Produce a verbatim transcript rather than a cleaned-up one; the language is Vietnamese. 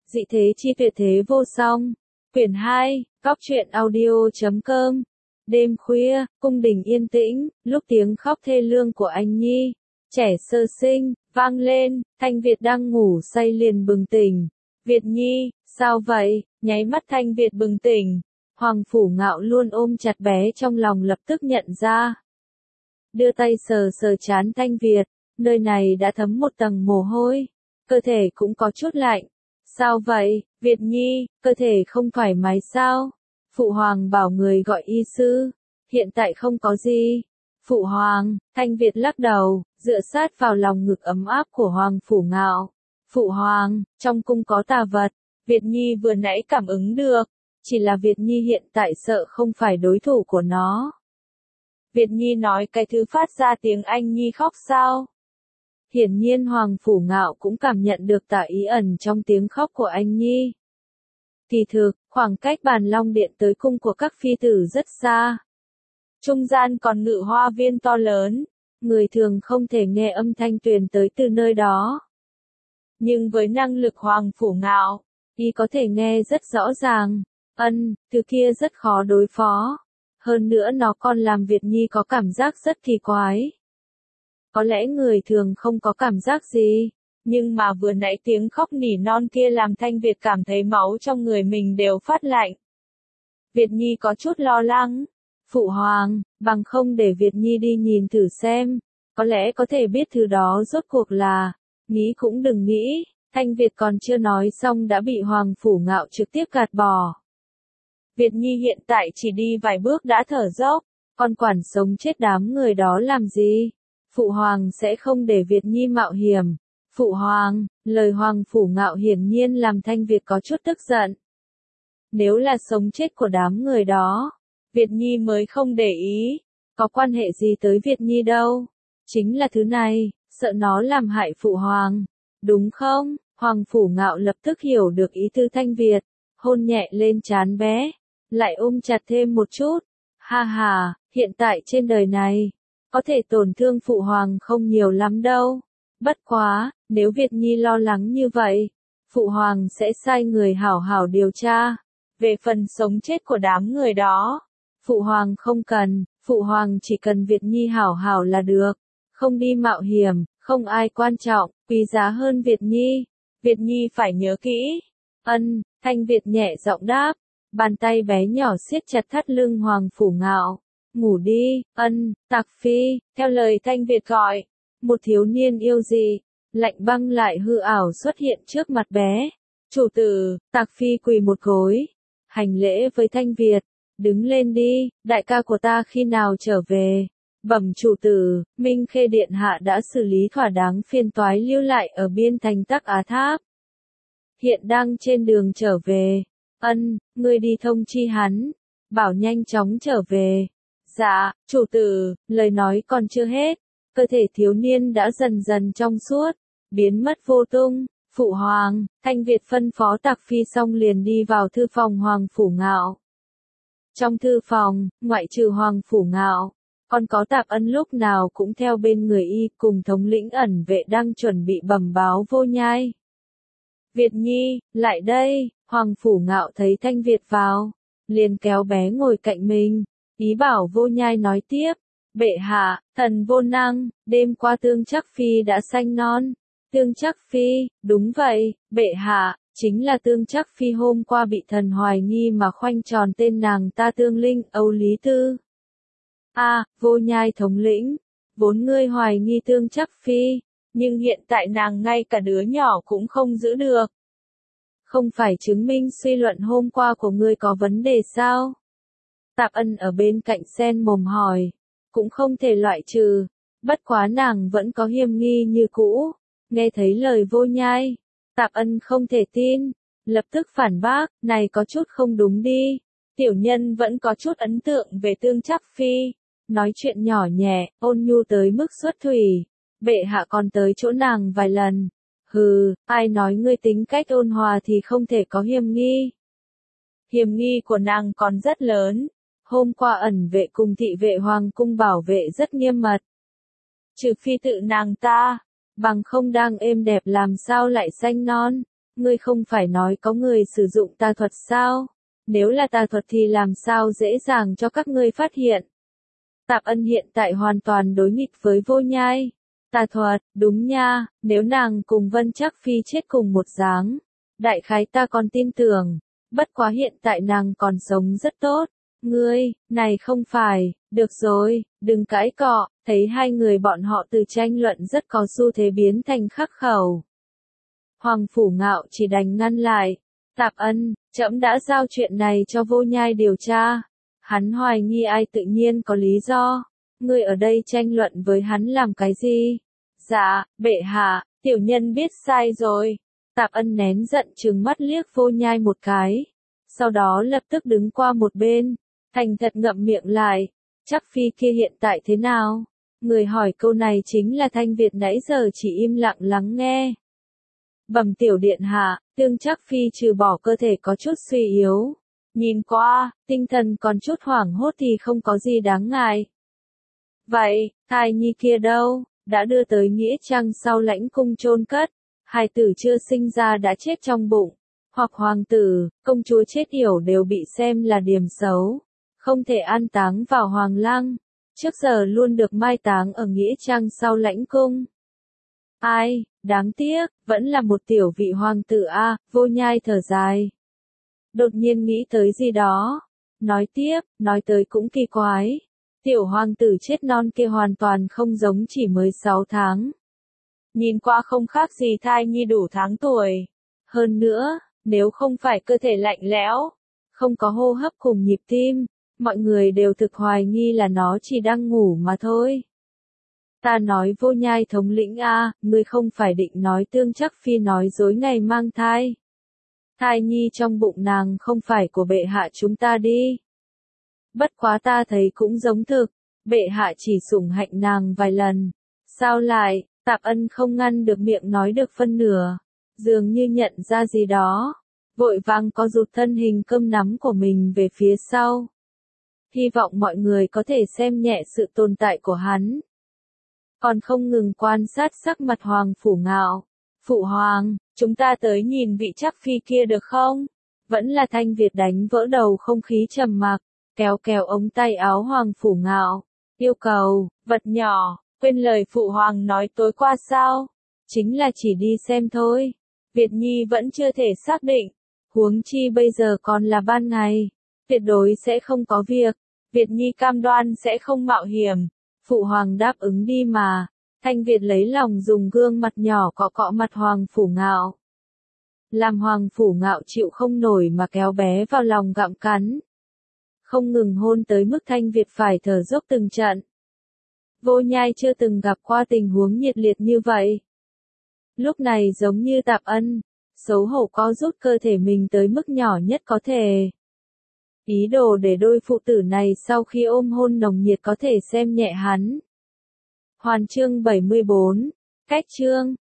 Dị thế chi tuyệt thế vô song. Quyển hai, Cóc truyện audio chấm com. Đêm khuya, cung đình yên tĩnh, lúc tiếng khóc thê lương của anh Nhi, trẻ sơ sinh, vang lên, Thanh Việt đang ngủ say liền bừng tỉnh. Việt Nhi, sao vậy? Nháy mắt Thanh Việt bừng tỉnh. Hoàng Phủ Ngạo luôn ôm chặt bé trong lòng lập tức nhận ra. Đưa tay sờ sờ trán Thanh Việt, nơi này đã thấm một tầng mồ hôi, cơ thể cũng có chút lạnh. Sao vậy, Việt Nhi, cơ thể không thoải mái sao? Phụ Hoàng bảo người gọi y sư, hiện tại không có gì. Phụ Hoàng, Thanh Việt lắc đầu, dựa sát vào lòng ngực ấm áp của Hoàng Phủ Ngạo. Phụ Hoàng, trong cung có tà vật, Việt Nhi vừa nãy cảm ứng được, chỉ là Việt Nhi hiện tại sợ không phải đối thủ của nó. Việt Nhi nói cái thứ phát ra tiếng anh Nhi khóc sao? Hiển nhiên Hoàng Phủ Ngạo cũng cảm nhận được tà ý ẩn trong tiếng khóc của anh Nhi. Kỳ thực, khoảng cách Bàn Long Điện tới cung của các phi tử rất xa. Trung gian còn ngự hoa viên to lớn, người thường không thể nghe âm thanh truyền tới từ nơi đó. Nhưng với năng lực Hoàng Phủ Ngạo, y có thể nghe rất rõ ràng. Ân, thứ kia rất khó đối phó. Hơn nữa nó còn làm Việt Nhi có cảm giác rất kỳ quái. Có lẽ người thường không có cảm giác gì, nhưng mà vừa nãy tiếng khóc nỉ non kia làm Thanh Việt cảm thấy máu trong người mình đều phát lạnh. Việt Nhi có chút lo lắng. Phụ Hoàng, bằng không để Việt Nhi đi nhìn thử xem, có lẽ có thể biết thứ đó rốt cuộc là. Nghĩ cũng đừng nghĩ, Thanh Việt còn chưa nói xong đã bị Hoàng Phủ Ngạo trực tiếp gạt bỏ. Việt Nhi hiện tại chỉ đi vài bước đã thở dốc, còn quản sống chết đám người đó làm gì? Phụ Hoàng sẽ không để Việt Nhi mạo hiểm. Phụ Hoàng, lời Hoàng Phủ Ngạo hiển nhiên làm Thanh Việt có chút tức giận. Nếu là sống chết của đám người đó, Việt Nhi mới không để ý, có quan hệ gì tới Việt Nhi đâu. Chính là thứ này, sợ nó làm hại Phụ Hoàng, đúng không? Hoàng Phủ Ngạo lập tức hiểu được ý tư Thanh Việt, hôn nhẹ lên trán bé, lại ôm chặt thêm một chút. Ha ha, hiện tại trên đời này, có thể tổn thương Phụ Hoàng không nhiều lắm đâu. Bất quá, nếu Việt Nhi lo lắng như vậy, Phụ Hoàng sẽ sai người hảo hảo điều tra. Về phần sống chết của đám người đó, Phụ Hoàng không cần, Phụ Hoàng chỉ cần Việt Nhi hảo hảo là được. Không đi mạo hiểm, không ai quan trọng, quý giá hơn Việt Nhi. Việt Nhi phải nhớ kỹ. Ân, Thanh Việt nhẹ giọng đáp. Bàn tay bé nhỏ siết chặt thắt lưng Hoàng Phủ Ngạo. Ngủ đi, ân, Tạc Phi, theo lời Thanh Việt gọi. Một thiếu niên yêu dị, lạnh băng lại hư ảo xuất hiện trước mặt bé. Chủ tử, Tạc Phi quỳ một gối, hành lễ với Thanh Việt. Đứng lên đi, đại ca của ta khi nào trở về? Bẩm chủ tử, Minh Khê Điện Hạ đã xử lý thỏa đáng phiên toái lưu lại ở biên thành Tắc Á Tháp. Hiện đang trên đường trở về. Ân, ngươi đi thông chi hắn, bảo nhanh chóng trở về. Dạ, chủ tử, lời nói còn chưa hết. Cơ thể thiếu niên đã dần dần trong suốt, biến mất vô tung. Phụ Hoàng, Thanh Việt phân phó Tạc Phi xong liền đi vào thư phòng Hoàng Phủ Ngạo. Trong thư phòng, ngoại trừ Hoàng Phủ Ngạo, còn có Tạp Ân lúc nào cũng theo bên người y cùng thống lĩnh ẩn vệ đang chuẩn bị bẩm báo Vô Nhai. Việt Nhi, lại đây, Hoàng Phủ Ngạo thấy Thanh Việt vào, liền kéo bé ngồi cạnh mình, ý bảo Vô Nhai nói tiếp. Bệ hạ, thần vô năng, đêm qua Tương Trắc Phi đã sanh non. Tương Trắc Phi, đúng vậy, bệ hạ, chính là Tương Trắc Phi hôm qua bị thần hoài nghi mà khoanh tròn tên nàng ta Tương Linh Âu Lý Tư. A, à, Vô Nhai thống lĩnh, vốn ngươi hoài nghi Tương Trắc Phi, nhưng hiện tại nàng ngay cả đứa nhỏ cũng không giữ được. Không phải chứng minh suy luận hôm qua của ngươi có vấn đề sao? Tạp Ân ở bên cạnh sen mồm hỏi, cũng không thể loại trừ, bất quá nàng vẫn có hiềm nghi như cũ. Nghe thấy lời Vô Nhai, Tạp Ân không thể tin, lập tức phản bác, này có chút không đúng đi. Tiểu nhân vẫn có chút ấn tượng về Tương Trắc Phi, nói chuyện nhỏ nhẹ, ôn nhu tới mức xuất thủy. Bệ hạ còn tới chỗ nàng vài lần. Hừ, ai nói ngươi tính cách ôn hòa thì không thể có hiềm nghi. Hiềm nghi của nàng còn rất lớn. Hôm qua ẩn vệ cùng thị vệ hoàng cung bảo vệ rất nghiêm mật. Trừ phi tự nàng ta, bằng không đang êm đẹp làm sao lại sanh non. ngươi không phải nói có người sử dụng tà thuật sao? Nếu là tà thuật thì làm sao dễ dàng cho các ngươi phát hiện? Tạp Ân hiện tại hoàn toàn đối nghịch với Vô Nhai. Tà thuật, đúng nha, nếu nàng cùng Vân Trác Phi chết cùng một dáng, đại khái ta còn tin tưởng, bất quá hiện tại nàng còn sống rất tốt. Ngươi, này không phải, được rồi, đừng cãi cọ, thấy hai người bọn họ từ tranh luận rất có xu thế biến thành khắc khẩu. Hoàng Phủ Ngạo chỉ đành ngăn lại. Tạp Ân, trẫm đã giao chuyện này cho Vô Nhai điều tra. Hắn hoài nghi ai tự nhiên có lý do. Ngươi ở đây tranh luận với hắn làm cái gì? Dạ, bệ hạ, tiểu nhân biết sai rồi. Tạp Ân nén giận trừng mắt liếc Vô Nhai một cái. Sau đó lập tức đứng qua một bên, thành thật ngậm miệng lại. Trác Phi kia hiện tại thế nào? Người hỏi câu này chính là Thanh Việt nãy giờ chỉ im lặng lắng nghe. Bẩm tiểu điện hạ, Tương Trác Phi trừ bỏ cơ thể có chút suy yếu. Nhìn qua, tinh thần còn chút hoảng hốt thì không có gì đáng ngại. Vậy, thai nhi kia đâu? Đã đưa tới nghĩa trang sau lãnh cung chôn cất. Hài tử chưa sinh ra đã chết trong bụng. Hoặc hoàng tử, công chúa chết yểu đều bị xem là điểm xấu. Không thể an táng vào hoàng lăng. Trước giờ luôn được mai táng ở nghĩa trang sau lãnh cung. Ai, đáng tiếc, vẫn là một tiểu vị hoàng tử a. Vô Nhai thở dài. Đột nhiên nghĩ tới gì đó. Nói tiếp, nói tới cũng kỳ quái. Tiểu hoàng tử chết non kia hoàn toàn không giống chỉ mới sáu tháng. Nhìn qua không khác gì thai nhi đủ tháng tuổi. Hơn nữa, nếu không phải cơ thể lạnh lẽo, không có hô hấp cùng nhịp tim, mọi người đều thực hoài nghi là nó chỉ đang ngủ mà thôi. Ta nói Vô Nhai thống lĩnh a, ngươi không phải định nói Tương Trác Phi nói dối ngày mang thai. Thai nhi trong bụng nàng không phải của bệ hạ chúng ta đi. Bất quá ta thấy cũng giống thực, bệ hạ chỉ sủng hạnh nàng vài lần. Sao lại, Tạp Ân không ngăn được miệng nói được phân nửa, dường như nhận ra gì đó, vội vàng có rụt thân hình cơm nắm của mình về phía sau. Hy vọng mọi người có thể xem nhẹ sự tồn tại của hắn. Còn không ngừng quan sát sắc mặt Hoàng Phủ Ngạo. Phụ hoàng, chúng ta tới nhìn vị Trác Phi kia được không? Vẫn là Thanh Việt đánh vỡ đầu không khí trầm mặc, kéo kéo ống tay áo Hoàng Phủ Ngạo. Yêu cầu, vật nhỏ, quên lời phụ hoàng nói tối qua sao? Chính là chỉ đi xem thôi. Việt Nhi vẫn chưa thể xác định. Huống chi bây giờ còn là ban ngày. Tuyệt đối sẽ không có việc. Việt Nhi cam đoan sẽ không mạo hiểm. Phụ hoàng đáp ứng đi mà. Thanh Việt lấy lòng dùng gương mặt nhỏ cọ cọ mặt Hoàng Phủ Ngạo. Làm Hoàng Phủ Ngạo chịu không nổi mà kéo bé vào lòng gặm cắn. Không ngừng hôn tới mức Thanh Việt phải thở dốc từng trận. Vô Nhai chưa từng gặp qua tình huống nhiệt liệt như vậy. Lúc này giống như Tạp Ân, xấu hổ co rút cơ thể mình tới mức nhỏ nhất có thể. Ý đồ để đôi phụ tử này sau khi ôm hôn nồng nhiệt có thể xem nhẹ hắn. Hoàn chương bảy mươi bốn, cách chương.